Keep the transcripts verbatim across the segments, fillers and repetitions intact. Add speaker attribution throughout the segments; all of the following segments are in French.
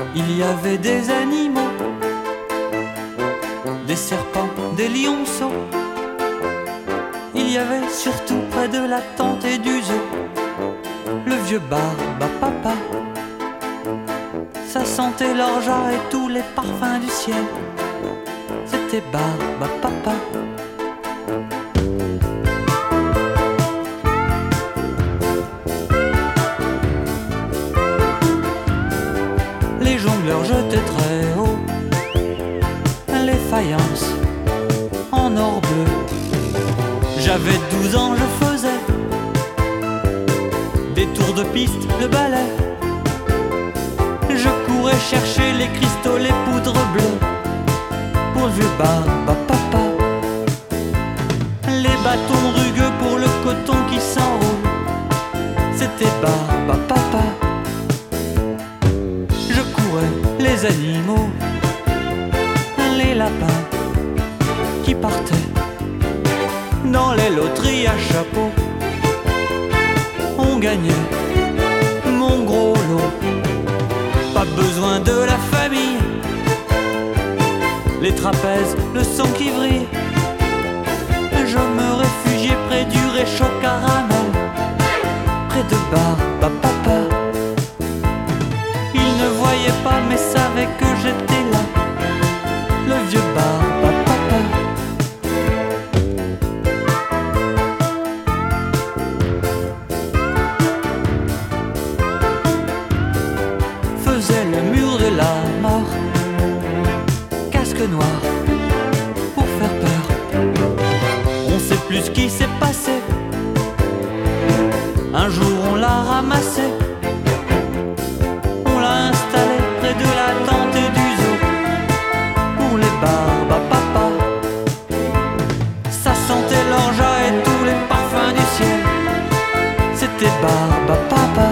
Speaker 1: Il y avait des animaux, des serpents, des lionceaux. Il y avait surtout près de la tente et du zoo le vieux barbe à papa. Ça sentait l'orgeat et tous les parfums du ciel. C'était barbe à papa. Les jongleurs jetaient très haut les faïences en or bleu. J'avais douze ans, je faisais des tours de piste, le ballet. Je courais chercher les cristaux, les poudres bleues pour le vieux barbe à papa. Les bâtons rugueux pour le coton qui s'enroule. C'était barbe à papa. Je courais les animaux, les lapins qui partaient dans les loteries à chapeau. On gagnait mon gros lot. Pas besoin de la famille, les trapèzes, le sang qui vrille. Je me réfugiais près du réchaud caramel, près de barbe à papa. Il ne voyait pas mais savait que j'étais là, le vieux barbe à papa. Faisait le mur de la mort, casque noir pour faire peur. On sait plus ce qui s'est passé. Un jour on l'a ramassé, on l'a installé près de la tente et du zoo pour les barbes à papa. Ça sentait l'orgeat et tous les parfums du ciel. C'était barbe à papa.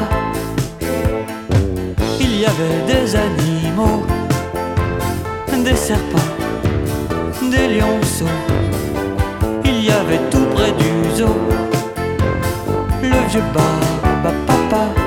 Speaker 1: Il y avait des animaux, des serpents, des lionceaux. Il y avait tout près du zoo le vieux barbe à papa.